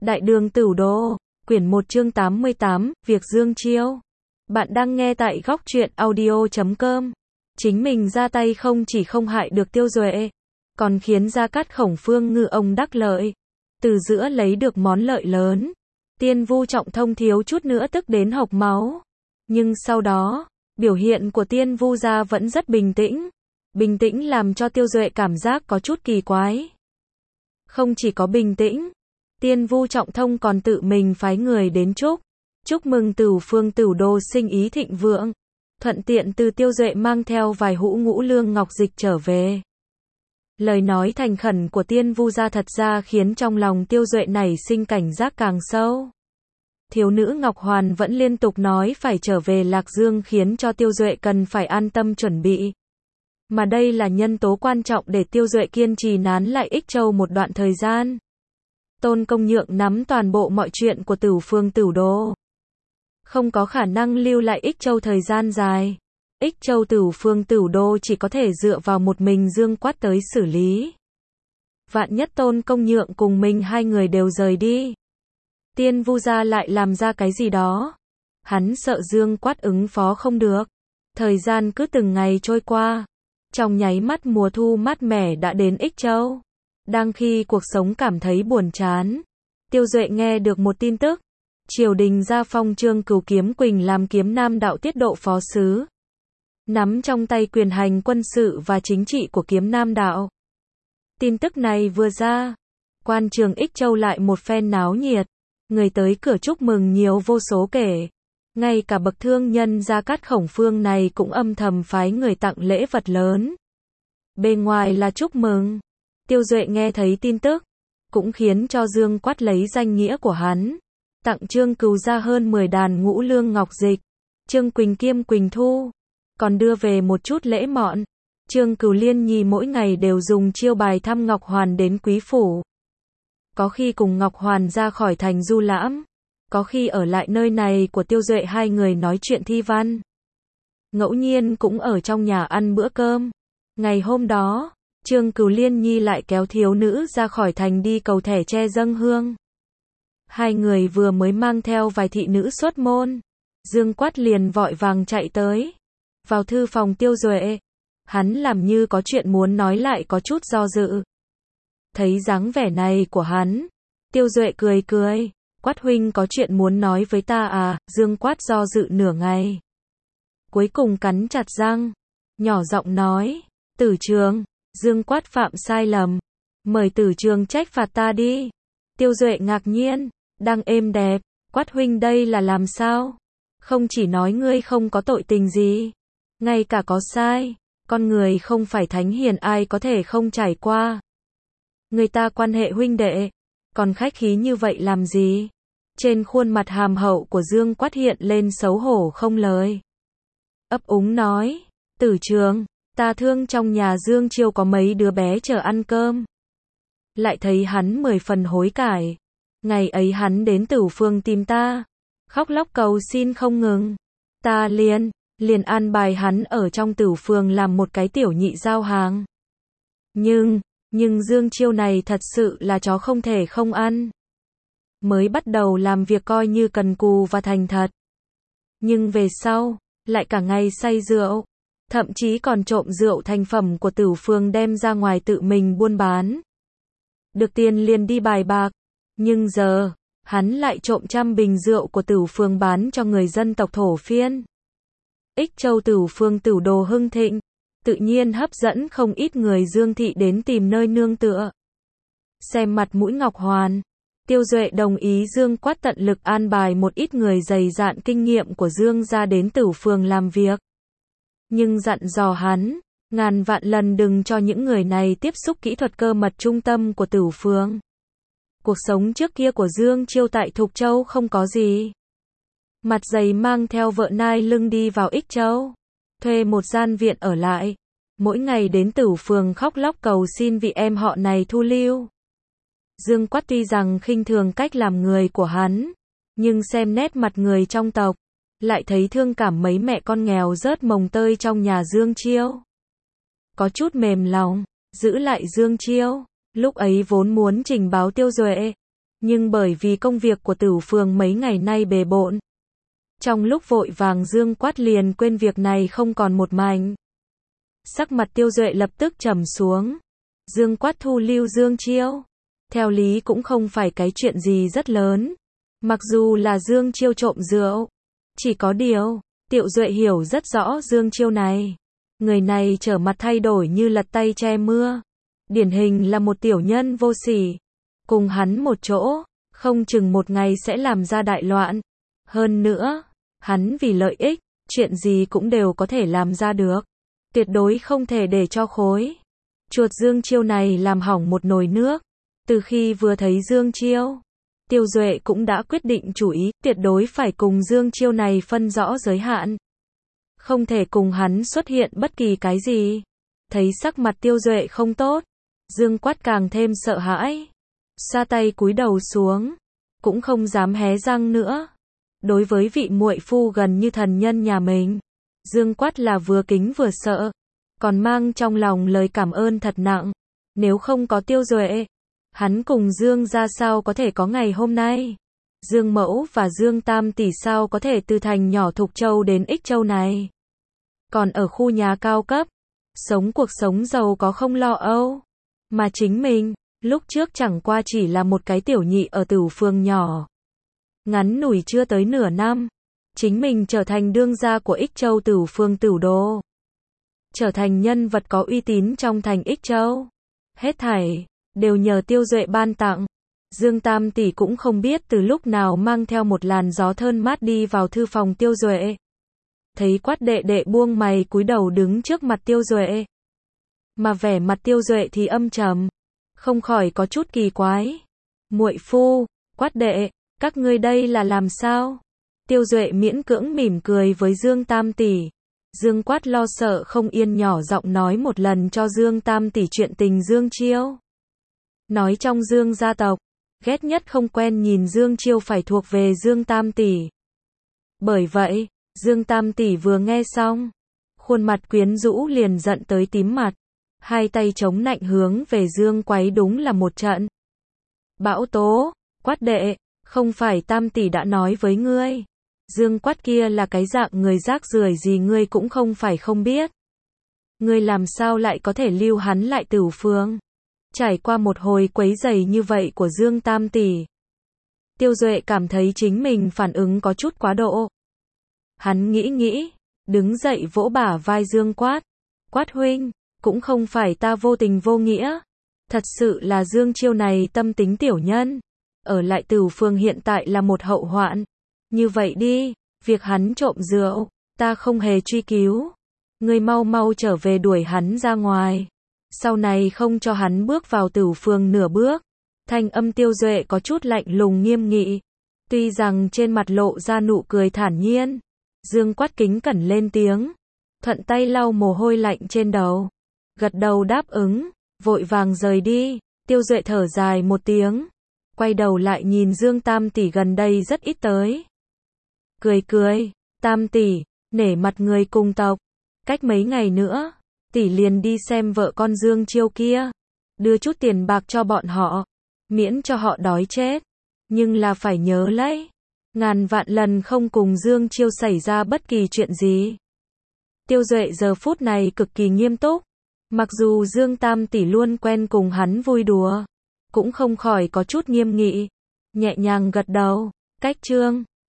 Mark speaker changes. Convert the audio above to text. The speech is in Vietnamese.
Speaker 1: Đại đường Tửu Đô, quyển 1 chương 88, Việc Dương Chiêu. Bạn đang nghe tại góc truyện audio.com. Chính mình ra tay không chỉ không hại được Tiêu Duệ, còn khiến Gia Cát Khổng Phương ngư ông đắc lợi, từ giữa lấy được món lợi lớn. Tiên Vu Trọng Thông thiếu chút nữa tức đến hộc máu. Nhưng sau đó, biểu hiện của Tiên Vu gia vẫn rất bình tĩnh. Bình tĩnh làm cho Tiêu Duệ cảm giác có chút kỳ quái. Không chỉ có bình tĩnh, Tiên Vu Trọng Thông còn tự mình phái người đến chúc mừng Tửu Phương Tửu Đô sinh ý thịnh vượng, thuận tiện từ Tiêu Duệ mang theo vài hũ ngũ lương ngọc dịch trở về. Lời nói thành khẩn của Tiên Vu gia thật ra khiến trong lòng Tiêu Duệ nảy sinh cảnh giác càng sâu. Thiếu nữ Ngọc Hoàn vẫn liên tục nói phải trở về Lạc Dương khiến cho Tiêu Duệ cần phải an tâm chuẩn bị. Mà đây là nhân tố quan trọng để Tiêu Duệ kiên trì nán lại Ích Châu một đoạn thời gian. Tôn Công Nhượng nắm toàn bộ mọi chuyện của Tửu Phương Tửu Đô, không có khả năng lưu lại Ích Châu thời gian dài. Ích Châu Tửu Phương Tửu Đô chỉ có thể dựa vào một mình Dương Quát tới xử lý. Vạn nhất Tôn Công Nhượng cùng mình hai người đều rời đi, Tiên Vu gia lại làm ra cái gì đó, hắn sợ Dương Quát ứng phó không được. Thời gian cứ từng ngày trôi qua, trong nháy mắt mùa thu mát mẻ đã đến Ích Châu. Đang khi cuộc sống cảm thấy buồn chán, Tiêu Duệ nghe được một tin tức. Triều đình gia phong Trương Cửu Kiếm Quỳnh làm Kiếm Nam đạo tiết độ phó sứ, nắm trong tay quyền hành quân sự và chính trị của Kiếm Nam đạo. Tin tức này vừa ra, quan trường Ích Châu lại một phen náo nhiệt, người tới cửa chúc mừng nhiều vô số kể. Ngay cả bậc thương nhân Gia Cát Khổng Phương này cũng âm thầm phái người tặng lễ vật lớn. Bề ngoài là chúc mừng. Tiêu Duệ nghe thấy tin tức, cũng khiến cho Dương Quát lấy danh nghĩa của hắn, tặng Trương Cửu gia hơn 10 đàn ngũ lương ngọc dịch, Trương Quỳnh Kiêm Quỳnh Thu, còn đưa về một chút lễ mọn. Trương Cửu Liên Nhi mỗi ngày đều dùng chiêu bài thăm Ngọc Hoàn đến quý phủ. Có khi cùng Ngọc Hoàn ra khỏi thành du lãm, có khi ở lại nơi này của Tiêu Duệ hai người nói chuyện thi văn. Ngẫu nhiên cũng ở trong nhà ăn bữa cơm. Ngày hôm đó, Trương Cửu Liên Nhi lại kéo thiếu nữ ra khỏi thành đi cầu thẻ tre dâng hương. Hai người vừa mới mang theo vài thị nữ xuất môn, Dương Quát liền vội vàng chạy tới, vào thư phòng Tiêu Duệ. Hắn làm như có chuyện muốn nói lại có chút do dự. Thấy dáng vẻ này của hắn, Tiêu Duệ cười cười, Quát huynh có chuyện muốn nói với ta à? Dương Quát do dự nửa ngày, cuối cùng cắn chặt răng, nhỏ giọng nói, Tử Trường. Dương Quát phạm sai lầm, mời Tử Trường trách phạt ta đi. Tiêu Duệ ngạc nhiên, đang êm đẹp, Quát huynh đây là làm sao? Không chỉ nói ngươi không có tội tình gì, ngay cả có sai, con người không phải thánh hiền ai có thể không trải qua. Người ta quan hệ huynh đệ, còn khách khí như vậy làm gì? Trên khuôn mặt hàm hậu của Dương Quát hiện lên xấu hổ không lời. Ấp úng nói, Tử Trường, ta thương trong nhà Dương Chiêu có mấy đứa bé chờ ăn cơm. Lại thấy hắn 10 phần hối cải. Ngày ấy hắn đến Tửu Phương tìm ta, khóc lóc cầu xin không ngừng. Ta liền an bài hắn ở trong Tửu Phương làm một cái tiểu nhị giao hàng. Nhưng Dương Chiêu này thật sự là chó không thể không ăn. Mới bắt đầu làm việc coi như cần cù và thành thật, nhưng về sau, lại cả ngày say rượu, thậm chí còn trộm rượu thành phẩm của Tửu Phương đem ra ngoài tự mình buôn bán. Được tiền liền đi bài bạc, nhưng giờ, hắn lại trộm 100 bình rượu của Tửu Phương bán cho người dân tộc thổ phiên. Ích Châu Tửu Phương Tửu Đô hưng thịnh, tự nhiên hấp dẫn không ít người Dương thị đến tìm nơi nương tựa. Xem mặt mũi Ngọc Hoàn, Tiêu Duệ đồng ý Dương Quát tận lực an bài một ít người dày dạn kinh nghiệm của Dương gia đến Tửu Phương làm việc. Nhưng dặn dò hắn, ngàn vạn lần đừng cho những người này tiếp xúc kỹ thuật cơ mật trung tâm của Tửu Phương. Cuộc sống trước kia của Dương Chiêu tại Thục Châu không có gì. Mặt dày mang theo vợ nai lưng đi vào Ích Châu, thuê một gian viện ở lại, mỗi ngày đến Tửu Phương khóc lóc cầu xin vị em họ này thu lưu. Dương Quát tuy rằng khinh thường cách làm người của hắn, nhưng xem nét mặt người trong tộc, lại thấy thương cảm mấy mẹ con nghèo rớt mồng tơi trong nhà Dương Chiêu. Có chút mềm lòng, giữ lại Dương Chiêu, lúc ấy vốn muốn trình báo Tiêu Duệ, Nhưng bởi vì công việc của Tửu Phường mấy ngày nay bề bộn, trong lúc vội vàng Dương Quát liền quên việc này không còn một mảnh. Sắc mặt Tiêu Duệ lập tức trầm xuống. Dương Quát thu lưu Dương Chiêu, theo lý cũng không phải cái chuyện gì rất lớn. Mặc dù là Dương Chiêu trộm rượu, chỉ có điều, Tiêu Duệ hiểu rất rõ Dương Chiêu này. Người này trở mặt thay đổi như lật tay che mưa. Điển hình là một tiểu nhân vô sỉ. Cùng hắn một chỗ, không chừng một ngày sẽ làm ra đại loạn. Hơn nữa, hắn vì lợi ích, chuyện gì cũng đều có thể làm ra được. Tuyệt đối không thể để cho khối chuột Dương Chiêu này làm hỏng một nồi nước. Từ khi vừa thấy Dương Chiêu, Tiêu Duệ cũng đã quyết định chủ ý, tuyệt đối phải cùng Dương Chiêu này phân rõ giới hạn. Không thể cùng hắn xuất hiện bất kỳ cái gì. Thấy sắc mặt Tiêu Duệ không tốt, Dương Quát càng thêm sợ hãi. Sa tay cúi đầu xuống, cũng không dám hé răng nữa. Đối với vị muội phu gần như thần nhân nhà mình, Dương Quát là vừa kính vừa sợ, còn mang trong lòng lời cảm ơn thật nặng. Nếu không có Tiêu Duệ, hắn cùng Dương ra sao có thể có ngày hôm nay? Dương Mẫu và Dương Tam tỷ sao có thể từ thành nhỏ Thục Châu đến Ích Châu này? Còn ở khu nhà cao cấp, sống cuộc sống giàu có không lo âu. Mà chính mình, lúc trước chẳng qua chỉ là một cái tiểu nhị ở Tửu Phường nhỏ. Ngắn ngủi chưa tới nửa năm, chính mình trở thành đương gia của Ích Châu Tửu Phường Tửu Đô. Trở thành nhân vật có uy tín trong thành Ích Châu. Hết thảy đều nhờ Tiêu Duệ ban tặng. Dương Tam tỷ cũng không biết từ lúc nào mang theo một làn gió thơm mát đi vào thư phòng Tiêu Duệ. Thấy Quát đệ đệ buông mày cúi đầu đứng trước mặt Tiêu Duệ. Mà vẻ mặt Tiêu Duệ thì âm trầm, không khỏi có chút kỳ quái. Muội phu, Quát đệ, các ngươi đây là làm sao? Tiêu Duệ miễn cưỡng mỉm cười với Dương Tam tỷ. Dương Quát lo sợ không yên nhỏ giọng nói một lần cho Dương Tam tỷ chuyện tình Dương Chiêu. Nói trong Dương gia tộc, ghét nhất không quen nhìn Dương Chiêu phải thuộc về Dương Tam tỷ. Bởi vậy, Dương Tam tỷ vừa nghe xong, khuôn mặt quyến rũ liền giận tới tím mặt, hai tay chống nạnh hướng về Dương Quấy đúng là một trận. Bão tố, Quát đệ, không phải Tam tỷ đã nói với ngươi, Dương Quát kia là cái dạng người rác rưởi gì ngươi cũng không phải không biết. Ngươi làm sao lại có thể lưu hắn lại Tửu Phường? Trải qua một hồi quấy rầy như vậy của Dương Tam tỷ, Tiêu Duệ cảm thấy chính mình phản ứng có chút quá độ. Hắn nghĩ, đứng dậy vỗ bả vai Dương Quát. Quát huynh, cũng không phải ta vô tình vô nghĩa. Thật sự là Dương Chiêu này tâm tính tiểu nhân. Ở lại Tửu Phường hiện tại là một hậu hoạn. Như vậy đi, việc hắn trộm rượu, ta không hề truy cứu. Ngươi mau mau trở về đuổi hắn ra ngoài. Sau này không cho hắn bước vào Tửu Phường nửa bước. Thanh âm Tiêu Duệ có chút lạnh lùng nghiêm nghị. Tuy rằng trên mặt lộ ra nụ cười thản nhiên, Dương Quát kính cẩn lên tiếng, thuận tay lau mồ hôi lạnh trên đầu, gật đầu đáp ứng, vội vàng rời đi. Tiêu Duệ thở dài một tiếng, quay đầu lại nhìn Dương Tam tỷ gần đây rất ít tới. Cười, Tam tỷ, nể mặt người cùng tộc, cách mấy ngày nữa, tỷ liền đi xem vợ con Dương Chiêu kia, đưa chút tiền bạc cho bọn họ, miễn cho họ đói chết. Nhưng là phải nhớ lấy, ngàn vạn lần không cùng Dương Chiêu xảy ra bất kỳ chuyện gì. Tiêu Duệ giờ phút này cực kỳ nghiêm túc. Mặc dù Dương Tam tỷ luôn quen cùng hắn vui đùa, cũng không khỏi có chút nghiêm nghị. Nhẹ nhàng gật đầu. Cách chương